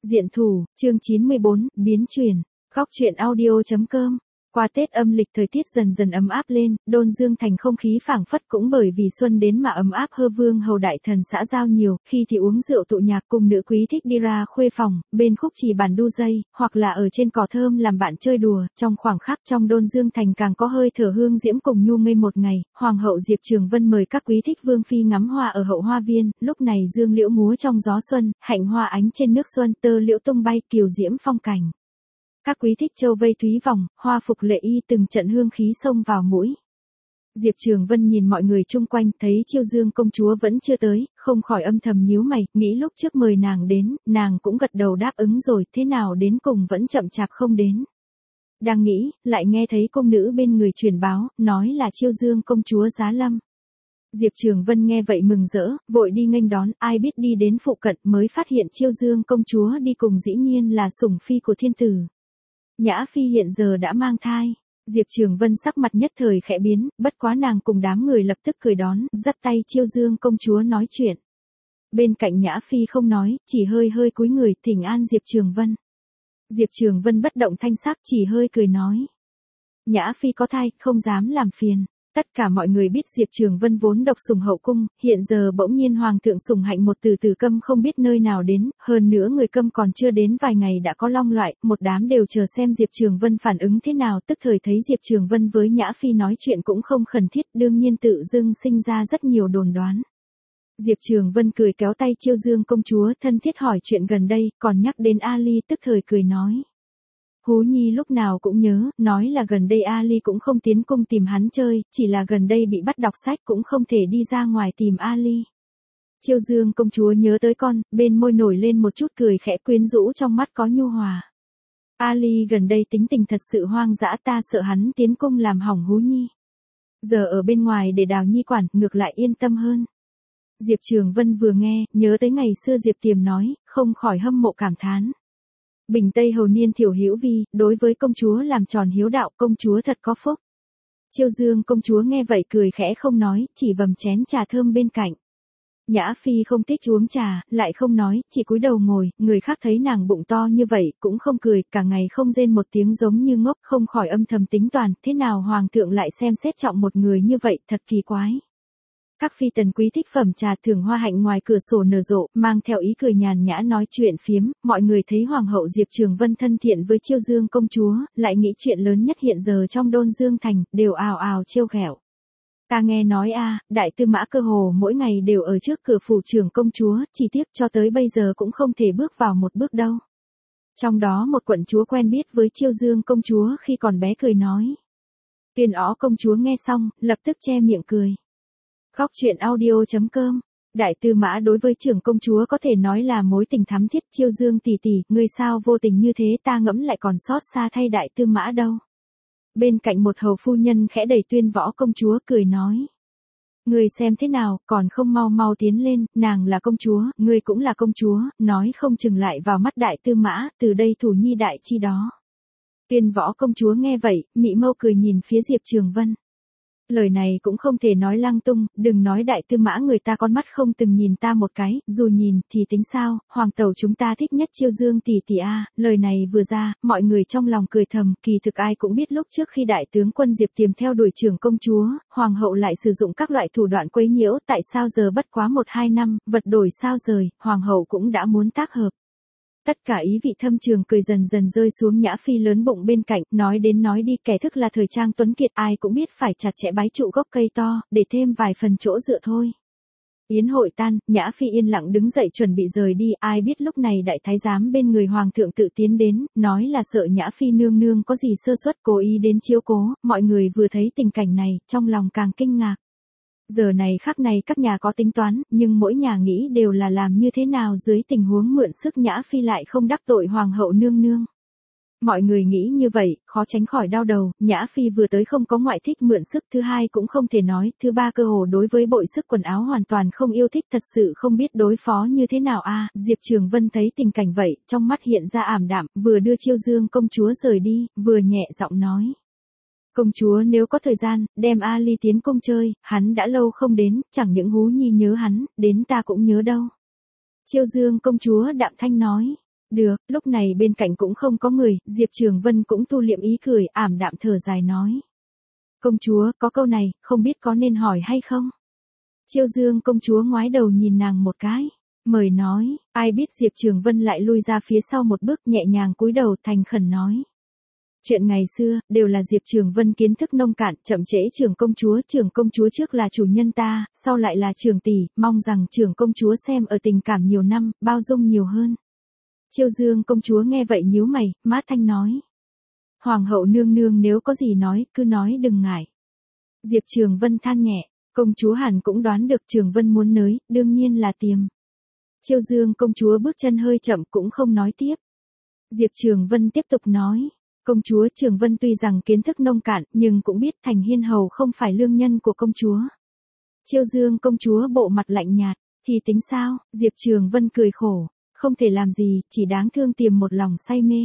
Diện thủ, chương 94, biến chuyển. Góc truyện audio.com. Qua Tết âm lịch thời tiết dần dần ấm áp lên, Đôn Dương thành không khí phảng phất cũng bởi vì xuân đến mà ấm áp hơ vương hầu đại thần xã giao nhiều, khi thì uống rượu tụ nhạc cùng nữ quý thích đi ra khuê phòng, bên khúc trì bàn đu dây, hoặc là ở trên cỏ thơm làm bạn chơi đùa, trong khoảng khắc trong Đôn Dương thành càng có hơi thở hương diễm cùng nhu ngây một ngày, Hoàng hậu Diệp Trường Vân mời các quý thích vương phi ngắm hoa ở hậu hoa viên, lúc này dương liễu múa trong gió xuân, hạnh hoa ánh trên nước xuân, tơ liễu tung bay kiều diễm phong cảnh. Các quý thích châu vây thúy vòng, hoa phục lệ y từng trận hương khí xông vào mũi. Diệp Trường Vân nhìn mọi người chung quanh thấy Chiêu Dương công chúa vẫn chưa tới, không khỏi âm thầm nhíu mày, nghĩ lúc trước mời nàng đến, nàng cũng gật đầu đáp ứng rồi, thế nào đến cùng vẫn chậm chạp không đến. Đang nghĩ, lại nghe thấy cung nữ bên người truyền báo, nói là Chiêu Dương công chúa giá lâm. Diệp Trường Vân nghe vậy mừng rỡ, vội đi nghênh đón, ai biết đi đến phụ cận mới phát hiện Chiêu Dương công chúa đi cùng dĩ nhiên là sủng phi của thiên tử. Nhã Phi hiện giờ đã mang thai, Diệp Trường Vân sắc mặt nhất thời khẽ biến, bất quá nàng cùng đám người lập tức cười đón, dắt tay Chiêu Dương công chúa nói chuyện. Bên cạnh Nhã Phi không nói, chỉ hơi hơi cúi người thỉnh an Diệp Trường Vân. Diệp Trường Vân bất động thanh sắc chỉ hơi cười nói. Nhã Phi có thai, không dám làm phiền. Tất cả mọi người biết Diệp Trường Vân vốn độc sủng hậu cung, hiện giờ bỗng nhiên hoàng thượng sủng hạnh một từ câm không biết nơi nào đến, hơn nữa người câm còn chưa đến vài ngày đã có long loại, một đám đều chờ xem Diệp Trường Vân phản ứng thế nào, tức thời thấy Diệp Trường Vân với Nhã Phi nói chuyện cũng không khẩn thiết, đương nhiên tự dưng sinh ra rất nhiều đồn đoán. Diệp Trường Vân cười kéo tay Chiêu Dương công chúa thân thiết hỏi chuyện gần đây, còn nhắc đến Ali tức thời cười nói. Hú Nhi lúc nào cũng nhớ, nói là gần đây Ali cũng không tiến cung tìm hắn chơi, chỉ là gần đây bị bắt đọc sách cũng không thể đi ra ngoài tìm Ali. Chiêu Dương công chúa nhớ tới con, bên môi nổi lên một chút cười khẽ quyến rũ trong mắt có nhu hòa. Ali gần đây tính tình thật sự hoang dã, ta sợ hắn tiến cung làm hỏng Hú Nhi. Giờ ở bên ngoài để Đào Nhi quản, ngược lại yên tâm hơn. Diệp Trường Vân vừa nghe, nhớ tới ngày xưa Diệp Tiềm nói, không khỏi hâm mộ cảm thán. Bình Tây hầu niên thiểu hữu vi, đối với công chúa làm tròn hiếu đạo, công chúa thật có phúc. Chiêu Dương công chúa nghe vậy cười khẽ không nói, chỉ vầm chén trà thơm bên cạnh. Nhã Phi không thích uống trà, lại không nói, chỉ cúi đầu ngồi, người khác thấy nàng bụng to như vậy, cũng không cười, cả ngày không rên một tiếng giống như ngốc, không khỏi âm thầm tính toán, thế nào hoàng thượng lại xem xét trọng một người như vậy, thật kỳ quái. Các phi tần quý thích phẩm trà thưởng hoa hạnh ngoài cửa sổ nở rộ, mang theo ý cười nhàn nhã nói chuyện phiếm, mọi người thấy Hoàng hậu Diệp Trường Vân thân thiện với Chiêu Dương công chúa, lại nghĩ chuyện lớn nhất hiện giờ trong Đôn Dương thành, đều ào ào trêu ghẹo. Ta nghe nói đại tư mã cơ hồ mỗi ngày đều ở trước cửa phủ trưởng công chúa, chỉ tiếc cho tới bây giờ cũng không thể bước vào một bước đâu. Trong đó một quận chúa quen biết với Chiêu Dương công chúa khi còn bé cười nói. Tuyên Ó công chúa nghe xong, lập tức che miệng cười. Góc truyện audio.com. Đại tư mã đối với trưởng công chúa có thể nói là mối tình thắm thiết. Chiêu Dương tỷ tỷ, ngươi sao vô tình như thế, ta ngẫm lại còn xót xa thay đại tư mã đâu. Bên cạnh một hầu phu nhân khẽ đẩy Tuyên Võ công chúa cười nói. Ngươi xem thế nào, còn không mau mau tiến lên, nàng là công chúa, ngươi cũng là công chúa, nói không chừng lại vào mắt đại tư mã, từ đây thủ nhi đại chi đó. Tuyên Võ công chúa nghe vậy, mị mâu cười nhìn phía Diệp Trường Vân. Lời này cũng không thể nói lăng tung, đừng nói đại tư mã người ta con mắt không từng nhìn ta một cái, dù nhìn thì tính sao, hoàng tẩu chúng ta thích nhất Chiêu Dương tỷ tỷ lời này vừa ra, mọi người trong lòng cười thầm, kỳ thực ai cũng biết lúc trước khi đại tướng quân Diệp Tiềm theo đuổi trưởng công chúa, hoàng hậu lại sử dụng các loại thủ đoạn quấy nhiễu, tại sao giờ bất quá 1-2 năm, vật đổi sao rời, hoàng hậu cũng đã muốn tác hợp. Tất cả ý vị thâm trường cười dần dần rơi xuống. Nhã Phi lớn bụng bên cạnh, nói đến nói đi, kẻ thức là thời trang tuấn kiệt, ai cũng biết phải chặt chẽ bái trụ gốc cây to, để thêm vài phần chỗ dựa thôi. Yến hội tan, Nhã Phi yên lặng đứng dậy chuẩn bị rời đi, ai biết lúc này đại thái giám bên người hoàng thượng tự tiến đến, nói là sợ Nhã Phi nương nương có gì sơ suất cố ý đến chiếu cố, mọi người vừa thấy tình cảnh này, trong lòng càng kinh ngạc. Giờ này khắc này các nhà có tính toán, nhưng mỗi nhà nghĩ đều là làm như thế nào dưới tình huống mượn sức Nhã Phi lại không đắc tội hoàng hậu nương nương. Mọi người nghĩ như vậy, khó tránh khỏi đau đầu, Nhã Phi vừa tới không có ngoại thích mượn sức, thứ hai cũng không thể nói, thứ ba cơ hồ đối với bội sức quần áo hoàn toàn không yêu thích, thật sự không biết đối phó như thế nào Diệp Trường Vân thấy tình cảnh vậy, trong mắt hiện ra ảm đạm, vừa đưa Chiêu Dương công chúa rời đi, vừa nhẹ giọng nói. Công chúa nếu có thời gian, đem Ali tiến cung chơi, hắn đã lâu không đến, chẳng những Hú Nhi nhớ hắn, đến ta cũng nhớ đâu. Chiêu Dương công chúa đạm thanh nói. Được, lúc này bên cạnh cũng không có người, Diệp Trường Vân cũng thu liệm ý cười, ảm đạm thở dài nói. Công chúa, có câu này, không biết có nên hỏi hay không? Chiêu Dương công chúa ngoái đầu nhìn nàng một cái, mời nói, ai biết Diệp Trường Vân lại lui ra phía sau một bước nhẹ nhàng cúi đầu thành khẩn nói. Chuyện ngày xưa, đều là Diệp Trường Vân kiến thức nông cạn, chậm trễ trưởng công chúa trước là chủ nhân ta, sau lại là trưởng tỷ, mong rằng trưởng công chúa xem ở tình cảm nhiều năm, bao dung nhiều hơn. Chiêu Dương công chúa nghe vậy nhíu mày, mát thanh nói. Hoàng hậu nương nương nếu có gì nói, cứ nói đừng ngại. Diệp Trường Vân than nhẹ, công chúa hẳn cũng đoán được Trường Vân muốn nới, đương nhiên là tiềm. Chiêu Dương công chúa bước chân hơi chậm cũng không nói tiếp. Diệp Trường Vân tiếp tục nói. Công chúa Trường Vân tuy rằng kiến thức nông cạn, nhưng cũng biết Thành Hiên hầu không phải lương nhân của công chúa. Chiêu Dương công chúa bộ mặt lạnh nhạt, thì tính sao? Diệp Trường Vân cười khổ, không thể làm gì, chỉ đáng thương tiềm một lòng say mê.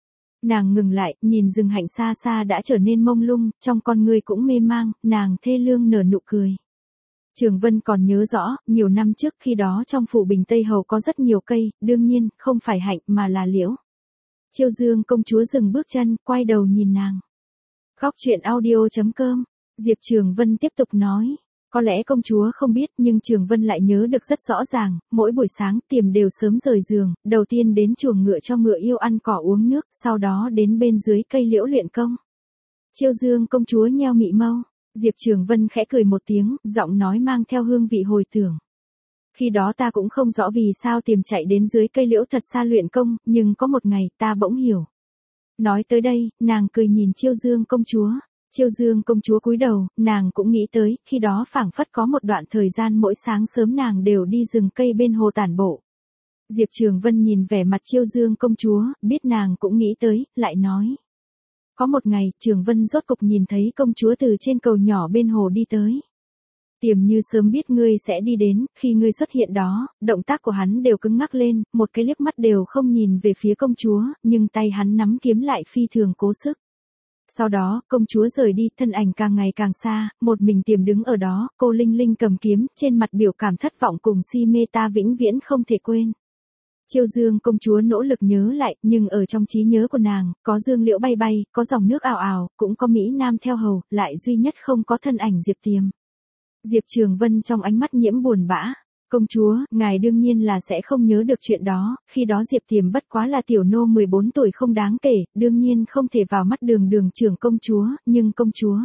Nàng ngừng lại, nhìn rừng hạnh xa xa đã trở nên mông lung, trong con người cũng mê mang, nàng thê lương nở nụ cười. Trường Vân còn nhớ rõ, nhiều năm trước khi đó trong phủ Bình Tây Hầu có rất nhiều cây, đương nhiên, không phải hạnh mà là liễu. Chiêu Dương công chúa dừng bước chân, quay đầu nhìn nàng. Khóc chuyện audio.com, Diệp Trường Vân tiếp tục nói. Có lẽ công chúa không biết nhưng Trường Vân lại nhớ được rất rõ ràng, mỗi buổi sáng tiềm đều sớm rời giường, đầu tiên đến chuồng ngựa cho ngựa yêu ăn cỏ uống nước, sau đó đến bên dưới cây liễu luyện công. Chiêu Dương công chúa nheo mị mâu, Diệp Trường Vân khẽ cười một tiếng, giọng nói mang theo hương vị hồi tưởng. Khi đó ta cũng không rõ vì sao tiềm chạy đến dưới cây liễu thật xa luyện công, nhưng có một ngày ta bỗng hiểu. Nói tới đây, nàng cười nhìn Chiêu Dương công chúa. Chiêu Dương công chúa cúi đầu, nàng cũng nghĩ tới, khi đó phảng phất có một đoạn thời gian mỗi sáng sớm nàng đều đi rừng cây bên hồ tản bộ. Diệp Trường Vân nhìn vẻ mặt Chiêu Dương công chúa, biết nàng cũng nghĩ tới, lại nói. Có một ngày, Trường Vân rốt cục nhìn thấy công chúa từ trên cầu nhỏ bên hồ đi tới. Tiềm như sớm biết ngươi sẽ đi đến, khi ngươi xuất hiện đó, động tác của hắn đều cứng ngắc lên, một cái liếc mắt đều không nhìn về phía công chúa, nhưng tay hắn nắm kiếm lại phi thường cố sức. Sau đó, công chúa rời đi, thân ảnh càng ngày càng xa, một mình Tiềm đứng ở đó, cô Linh Linh cầm kiếm, trên mặt biểu cảm thất vọng cùng si mê ta vĩnh viễn không thể quên. Chiêu Dương công chúa nỗ lực nhớ lại, nhưng ở trong trí nhớ của nàng, có dương liễu bay bay, có dòng nước ào ào, cũng có Mỹ Nam theo hầu, lại duy nhất không có thân ảnh Diệp Tiềm. Diệp Trường Vân trong ánh mắt nhiễm buồn bã. Công chúa, ngài đương nhiên là sẽ không nhớ được chuyện đó, khi đó Diệp Tiềm bất quá là tiểu nô 14 tuổi không đáng kể, đương nhiên không thể vào mắt đường trưởng công chúa, nhưng công chúa.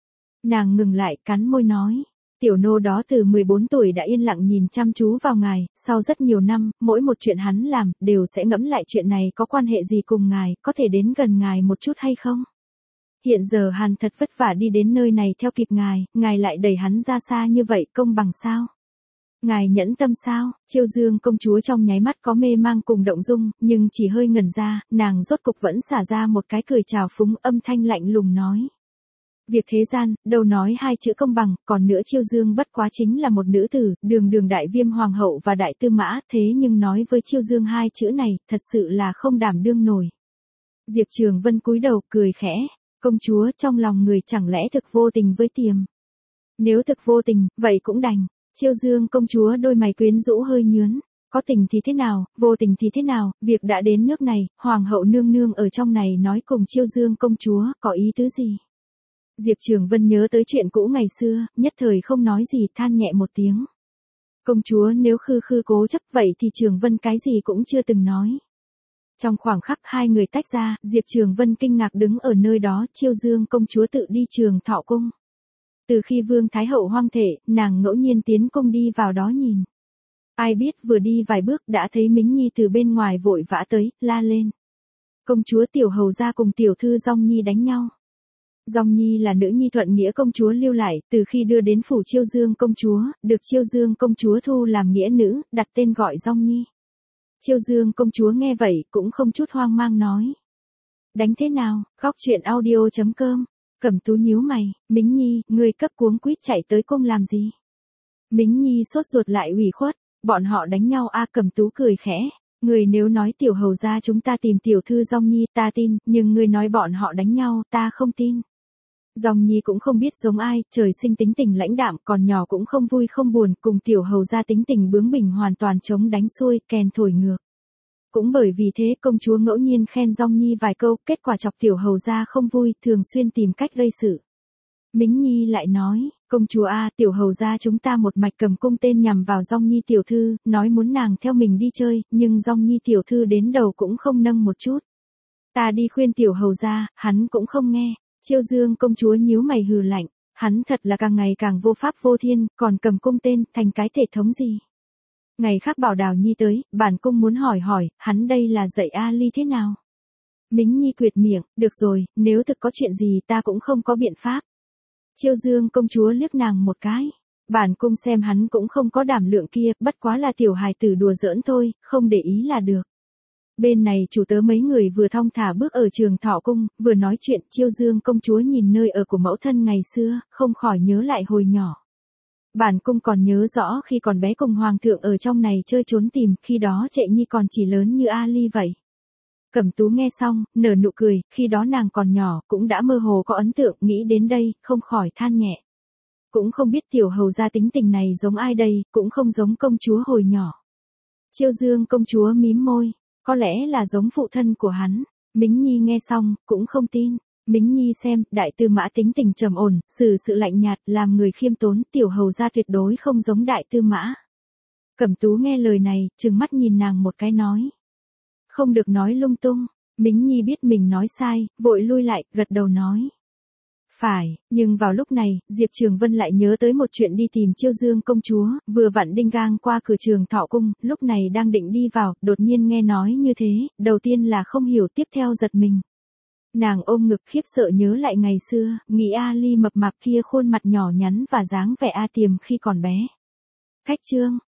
Nàng ngừng lại, cắn môi nói. Tiểu nô đó từ 14 tuổi đã yên lặng nhìn chăm chú vào ngài, sau rất nhiều năm, mỗi một chuyện hắn làm, đều sẽ ngẫm lại chuyện này có quan hệ gì cùng ngài, có thể đến gần ngài một chút hay không? Hiện giờ hắn thật vất vả đi đến nơi này theo kịp ngài lại đẩy hắn ra xa như vậy, công bằng sao? Ngài nhẫn tâm sao? Chiêu Dương công chúa trong nháy mắt có mê mang cùng động dung, nhưng chỉ hơi ngẩn ra, nàng rốt cục vẫn xả ra một cái cười trào phúng, âm thanh lạnh lùng nói. Việc thế gian, đâu nói hai chữ công bằng, còn nữa Chiêu Dương bất quá chính là một nữ tử, đường đại viêm hoàng hậu và đại tư mã, thế nhưng nói với Chiêu Dương hai chữ này, thật sự là không đảm đương nổi. Diệp Trường Vân cúi đầu, cười khẽ. Công chúa, trong lòng người chẳng lẽ thực vô tình với Tiềm? Nếu thực vô tình, vậy cũng đành. Chiêu Dương công chúa đôi mày quyến rũ hơi nhướn. Có tình thì thế nào, vô tình thì thế nào, việc đã đến nước này, hoàng hậu nương nương ở trong này nói cùng Chiêu Dương công chúa, có ý tứ gì? Diệp Trường Vân nhớ tới chuyện cũ ngày xưa, nhất thời không nói gì, than nhẹ một tiếng. Công chúa nếu khư cố chấp vậy thì Trường Vân cái gì cũng chưa từng nói. Trong khoảng khắc hai người tách ra, Diệp Trường Vân kinh ngạc đứng ở nơi đó, Chiêu Dương công chúa tự đi Trường Thọ cung. Từ khi Vương Thái hậu hoang thể, nàng ngẫu nhiên tiến cung đi vào đó nhìn. Ai biết vừa đi vài bước đã thấy Mính Nhi từ bên ngoài vội vã tới, la lên. Công chúa tiểu hầu gia cùng tiểu thư Dong Nhi đánh nhau. Dong Nhi là nữ nhi Thuận Nghĩa công chúa lưu lại, từ khi đưa đến phủ Chiêu Dương công chúa, được Chiêu Dương công chúa thu làm nghĩa nữ, đặt tên gọi Dong Nhi. Chiêu Dương công chúa nghe vậy, cũng không chút hoang mang nói. Đánh thế nào? Khóc chuyện audio.com. Cẩm Tú nhíu mày, Mính Nhi, ngươi cấp cuống quýt chạy tới cung làm gì? Mính Nhi sốt ruột lại ủy khuất, bọn họ đánh nhau a. Cẩm Tú cười khẽ, người nếu nói tiểu hầu gia chúng ta tìm tiểu thư Dong Nhi ta tin, nhưng ngươi nói bọn họ đánh nhau ta không tin. Dong Nhi cũng không biết giống ai, trời sinh tính tình lãnh đạm, còn nhỏ cũng không vui không buồn, cùng tiểu hầu gia tính tình bướng bỉnh hoàn toàn chống đánh xuôi, kèn thổi ngược. Cũng bởi vì thế công chúa ngẫu nhiên khen Dong Nhi vài câu, kết quả chọc tiểu hầu gia không vui, thường xuyên tìm cách gây sự. Mính Nhi lại nói, công chúa a, tiểu hầu gia chúng ta một mạch cầm cung tên nhằm vào Dong Nhi tiểu thư, nói muốn nàng theo mình đi chơi, nhưng Dong Nhi tiểu thư đến đầu cũng không nâng một chút. Ta đi khuyên tiểu hầu gia, hắn cũng không nghe. Chiêu Dương công chúa nhíu mày hừ lạnh, hắn thật là càng ngày càng vô pháp vô thiên, còn cầm cung tên, thành cái thể thống gì. Ngày khác bảo Đào Nhi tới, bản cung muốn hỏi, hắn đây là dạy A Ly thế nào? Mính Nhi quyệt miệng, được rồi, nếu thực có chuyện gì ta cũng không có biện pháp. Chiêu Dương công chúa liếc nàng một cái. Bản cung xem hắn cũng không có đảm lượng kia, bất quá là tiểu hài tử đùa giỡn thôi, không để ý là được. Bên này chủ tớ mấy người vừa thong thả bước ở Trường Thọ cung, vừa nói chuyện. Chiêu Dương công chúa nhìn nơi ở của mẫu thân ngày xưa, không khỏi nhớ lại hồi nhỏ. Bản cung còn nhớ rõ khi còn bé cùng hoàng thượng ở trong này chơi trốn tìm, khi đó Trệ Nhi còn chỉ lớn như A Ly vậy. Cẩm Tú nghe xong, nở nụ cười, khi đó nàng còn nhỏ, cũng đã mơ hồ có ấn tượng, nghĩ đến đây, không khỏi than nhẹ. Cũng không biết tiểu hầu gia tính tình này giống ai đây, cũng không giống công chúa hồi nhỏ. Chiêu Dương công chúa mím môi, có lẽ là giống phụ thân của hắn. Mính Nhi nghe xong, cũng không tin. Mính Nhi xem, đại tư mã tính tình trầm ổn, xử sự lạnh nhạt, làm người khiêm tốn, tiểu hầu gia tuyệt đối không giống đại tư mã. Cẩm Tú nghe lời này, trừng mắt nhìn nàng một cái nói. Không được nói lung tung. Mính Nhi biết mình nói sai, vội lui lại, gật đầu nói. Phải, nhưng vào lúc này, Diệp Trường Vân lại nhớ tới một chuyện đi tìm Chiêu Dương công chúa, vừa vặn đinh gang qua cửa Trường Thọ cung, lúc này đang định đi vào, đột nhiên nghe nói như thế, đầu tiên là không hiểu, tiếp theo giật mình. Nàng ôm ngực khiếp sợ nhớ lại ngày xưa, nghĩ A Ly mập mạp kia khuôn mặt nhỏ nhắn và dáng vẻ A Tiềm khi còn bé. Khách chương.